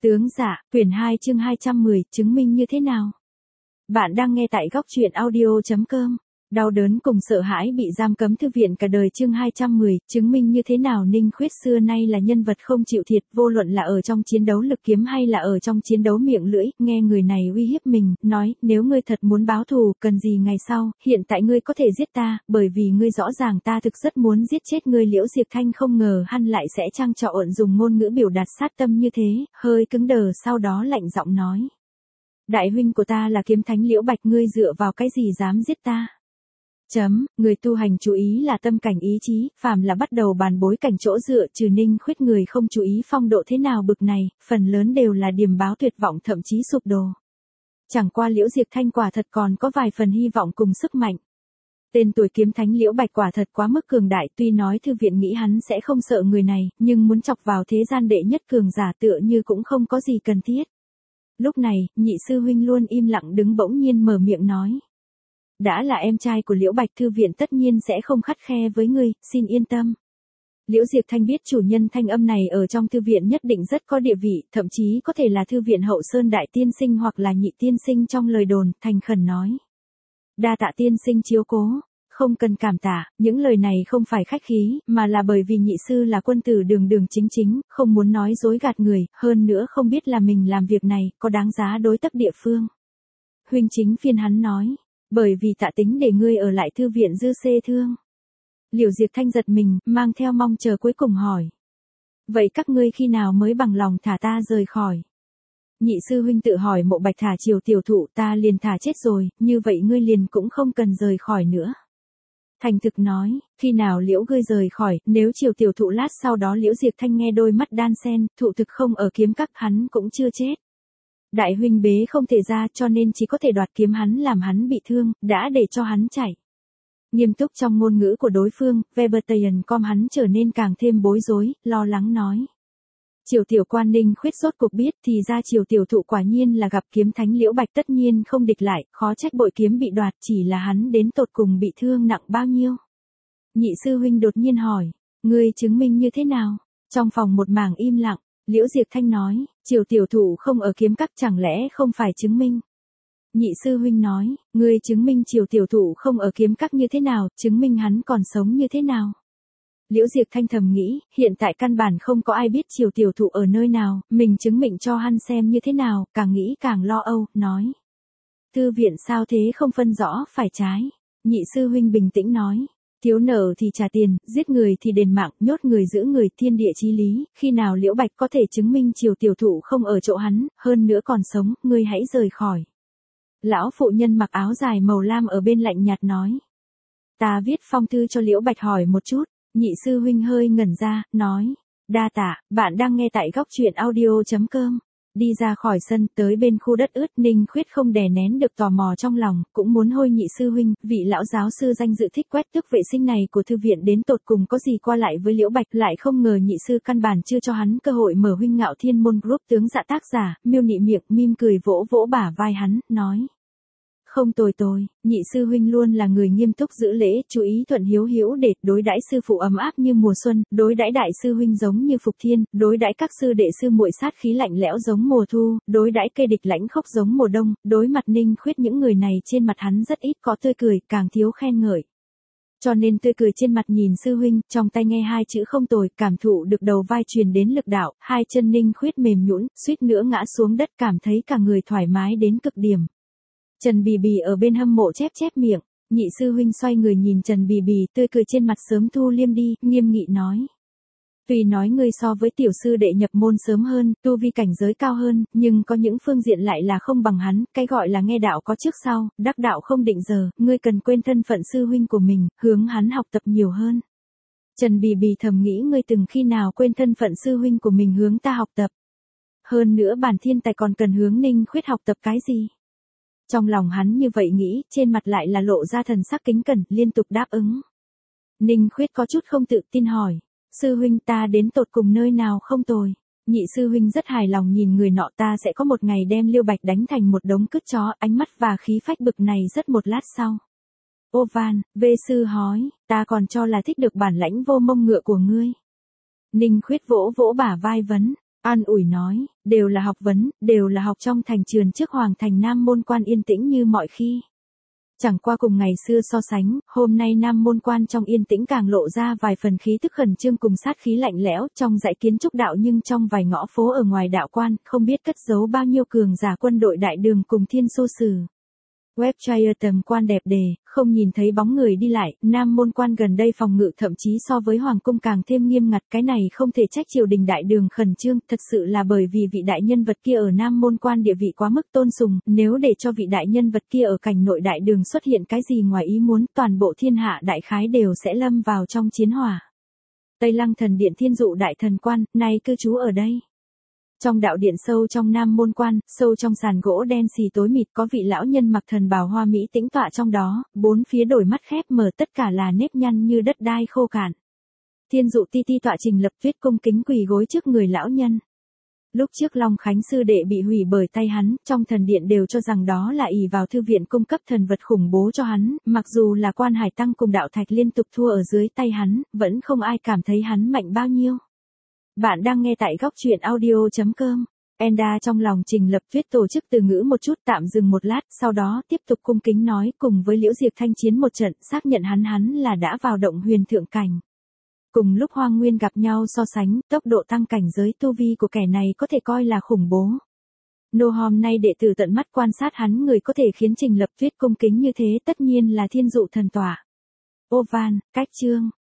Tướng dạ, quyển 2 chương 210, chứng minh như thế nào? Bạn đang nghe tại góc truyện audio.com. Đau đớn cùng sợ hãi bị giam cấm thư viện cả đời chương 210, chứng minh như thế nào? Ninh Khuyết xưa nay là nhân vật không chịu thiệt, vô luận là ở trong chiến đấu lực kiếm hay là ở trong chiến đấu miệng lưỡi, nghe người này uy hiếp mình, nói, nếu ngươi thật muốn báo thù, cần gì ngày sau, hiện tại ngươi có thể giết ta, bởi vì ngươi rõ ràng ta thực rất muốn giết chết ngươi. Liễu Diệp Thanh không ngờ hắn lại sẽ trang trọ dùng ngôn ngữ biểu đạt sát tâm như thế, hơi cứng đờ sau đó lạnh giọng nói. Đại huynh của ta là kiếm thánh Liễu Bạch, ngươi dựa vào cái gì dám giết ta? Người tu hành chú ý là tâm cảnh ý chí, phàm là bắt đầu bàn bối cảnh chỗ dựa trừ Ninh Khuyết người không chú ý phong độ thế nào bực này, phần lớn đều là điềm báo tuyệt vọng thậm chí sụp đổ. Chẳng qua Liễu Diệp Thanh quả thật còn có vài phần hy vọng cùng sức mạnh. Tên tuổi kiếm thánh Liễu Bạch quả thật quá mức cường đại, tuy nói thư viện nghĩ hắn sẽ không sợ người này, nhưng muốn chọc vào thế gian đệ nhất cường giả tựa như cũng không có gì cần thiết. Lúc này, nhị sư huynh luôn im lặng đứng bỗng nhiên mở miệng nói. Đã là em trai của Liễu Bạch, thư viện tất nhiên sẽ không khắt khe với ngươi, xin yên tâm. Liễu Diệp Thanh biết chủ nhân thanh âm này ở trong thư viện nhất định rất có địa vị, thậm chí có thể là thư viện hậu sơn đại tiên sinh hoặc là nhị tiên sinh trong lời đồn, thành khẩn nói. Đa tạ tiên sinh chiếu cố, không cần cảm tạ, những lời này không phải khách khí, mà là bởi vì nhị sư là quân tử đường đường chính chính, không muốn nói dối gạt người, hơn nữa không biết là mình làm việc này, có đáng giá đối tất địa phương. Huynh chính phiên hắn nói. Bởi vì tạ tính để ngươi ở lại thư viện dư xê thương. Liễu Diệp Thanh giật mình, mang theo mong chờ cuối cùng hỏi. Vậy các ngươi khi nào mới bằng lòng thả ta rời khỏi? Nhị sư huynh tự hỏi Mộ Bạch thả Triều tiểu thụ ta liền thả chết rồi, như vậy ngươi liền cũng không cần rời khỏi nữa. Thành thực nói, khi nào Liễu ngươi rời khỏi, nếu Triều tiểu thụ lát sau đó Liễu Diệp Thanh nghe đôi mắt đan sen, thụ thực không ở kiếm các hắn cũng chưa chết. Đại huynh bế không thể ra cho nên chỉ có thể đoạt kiếm hắn làm hắn bị thương, đã để cho hắn chạy. Nghiêm túc trong ngôn ngữ của đối phương, Verbertayan com hắn trở nên càng thêm bối rối, lo lắng nói. Triều tiểu quan Ninh Khuyết rốt cuộc biết thì ra Triều tiểu thụ quả nhiên là gặp kiếm thánh Liễu Bạch tất nhiên không địch lại, khó trách bội kiếm bị đoạt chỉ là hắn đến tột cùng bị thương nặng bao nhiêu. Nhị sư huynh đột nhiên hỏi, ngươi chứng minh như thế nào? Trong phòng một mảng im lặng. Liễu Diệp Thanh nói, Triều tiểu thụ không ở kiếm các chẳng lẽ không phải chứng minh. Nhị sư huynh nói, ngươi chứng minh Triều tiểu thụ không ở kiếm các như thế nào, chứng minh hắn còn sống như thế nào. Liễu Diệp Thanh thầm nghĩ, hiện tại căn bản không có ai biết Triều tiểu thụ ở nơi nào, mình chứng minh cho hắn xem như thế nào, càng nghĩ càng lo âu, nói. Thư viện sao thế không phân rõ phải trái. Nhị sư huynh bình tĩnh nói. Thiếu nợ thì trả tiền, giết người thì đền mạng, nhốt người giữ người, thiên địa chí lý, khi nào Liễu Bạch có thể chứng minh Triều tiểu thụ không ở chỗ hắn, hơn nữa còn sống, ngươi hãy rời khỏi. Lão phụ nhân mặc áo dài màu lam ở bên lạnh nhạt nói. Ta viết phong thư cho Liễu Bạch hỏi một chút, nhị sư huynh hơi ngẩn ra, nói. Đa tạ, bạn đang nghe tại góc truyện audio.com. Đi ra khỏi sân, tới bên khu đất ướt, Ninh Khuyết không đè nén được tò mò trong lòng, cũng muốn hôi nhị sư huynh, vị lão giáo sư danh dự thích quét tước vệ sinh này của thư viện đến tột cùng có gì qua lại với Liễu Bạch, lại không ngờ nhị sư căn bản chưa cho hắn cơ hội mở Huynh Ngạo Thiên Môn Group. Tướng dạ tác giả, Miêu Nị miệng mỉm cười vỗ vỗ bả vai hắn, nói. Không tồi, nhị sư huynh luôn là người nghiêm túc giữ lễ, chú ý thuận hiếu hữu để đối đãi sư phụ ấm áp như mùa xuân, đối đãi đại sư huynh giống như phục thiên, đối đãi các sư đệ sư muội sát khí lạnh lẽo giống mùa thu, đối đãi cây địch lãnh khốc giống mùa đông. Đối mặt Ninh Khuyết những người này trên mặt hắn rất ít có tươi cười, càng thiếu khen ngợi. Cho nên tươi cười trên mặt nhìn sư huynh, trong tay nghe hai chữ không tồi, cảm thụ được đầu vai truyền đến lực đạo, hai chân Ninh Khuyết mềm nhũn, suýt nữa ngã xuống đất, cảm thấy cả người thoải mái đến cực điểm. Trần Bì Bì ở bên hâm mộ chép miệng, nhị sư huynh xoay người nhìn Trần Bì Bì, tươi cười trên mặt sớm thu liêm đi, nghiêm nghị nói. Tuy nói ngươi so với tiểu sư đệ nhập môn sớm hơn, tu vi cảnh giới cao hơn, nhưng có những phương diện lại là không bằng hắn, cái gọi là nghe đạo có trước sau, đắc đạo không định giờ, ngươi cần quên thân phận sư huynh của mình, hướng hắn học tập nhiều hơn. Trần Bì Bì thầm nghĩ ngươi từng khi nào quên thân phận sư huynh của mình hướng ta học tập. Hơn nữa bản thiên tài còn cần hướng Ninh Khuyết học tập cái gì? Trong lòng hắn như vậy nghĩ, trên mặt lại là lộ ra thần sắc kính cẩn, liên tục đáp ứng. Ninh Khuyết có chút không tự tin hỏi, sư huynh ta đến tột cùng nơi nào không tồi. Nhị sư huynh rất hài lòng nhìn người nọ, ta sẽ có một ngày đem Liêu Bạch đánh thành một đống cứt chó, ánh mắt và khí phách bực này rất một lát sau. Ô van, vê sư hói, ta còn cho là thích được bản lãnh vô mông ngựa của ngươi. Ninh Khuyết vỗ vỗ bả vai vấn, an ủi nói, Đều là học vấn, đều là học trong thành trườn trước hoàng thành Nam Môn Quan yên tĩnh như mọi khi. Chẳng qua cùng ngày xưa so sánh, hôm nay Nam Môn Quan trong yên tĩnh càng lộ ra vài phần khí tức khẩn trương cùng sát khí lạnh lẽo trong dãy kiến trúc đạo, nhưng trong vài ngõ phố ở ngoài đạo quan, không biết cất giấu bao nhiêu cường giả quân đội đại đường cùng thiên xu sử. Webshire tầm quan đẹp đề, không nhìn thấy bóng người đi lại, Nam Môn Quan gần đây phòng ngự thậm chí so với Hoàng cung càng thêm nghiêm ngặt, cái này không thể trách triều đình đại đường khẩn trương, thật sự là bởi vì vị đại nhân vật kia ở Nam Môn Quan địa vị quá mức tôn sùng, nếu để cho vị đại nhân vật kia ở cảnh nội đại đường xuất hiện cái gì ngoài ý muốn, toàn bộ thiên hạ đại khái đều sẽ lâm vào trong chiến hỏa. Tây Lăng Thần Điện Thiên Dụ Đại Thần Quan, nay cư trú ở đây. Trong đạo điện sâu trong Nam Môn Quan, sâu trong sàn gỗ đen xì tối mịt có vị lão nhân mặc thần bào hoa mỹ tĩnh tọa trong đó, bốn phía đôi mắt khép mở tất cả là nếp nhăn như đất đai khô cạn. Thiên Dụ ti ti tọa Trình Lập Tuyết cung kính quỳ gối trước người lão nhân. Lúc trước Long Khánh sư đệ bị hủy bởi tay hắn, trong thần điện đều cho rằng đó là ỷ vào thư viện cung cấp thần vật khủng bố cho hắn, mặc dù là Quan Hải Tăng cùng Đạo Thạch liên tục thua ở dưới tay hắn, vẫn không ai cảm thấy hắn mạnh bao nhiêu. Bạn đang nghe tại góc truyện audio.com. Enda trong lòng Trình Lập Tuyết tổ chức từ ngữ một chút, tạm dừng một lát, sau đó tiếp tục cung kính nói cùng với Liễu Diệp thanh chiến một trận, xác nhận hắn là đã vào động huyền thượng cảnh. Cùng lúc Hoang Nguyên gặp nhau so sánh, tốc độ tăng cảnh giới tu vi của kẻ này có thể coi là khủng bố. Nô hôm nay đệ tử tận mắt quan sát hắn, người có thể khiến Trình Lập Tuyết cung kính như thế tất nhiên là Thiên Dụ thần tọa. Ô van, cách chương.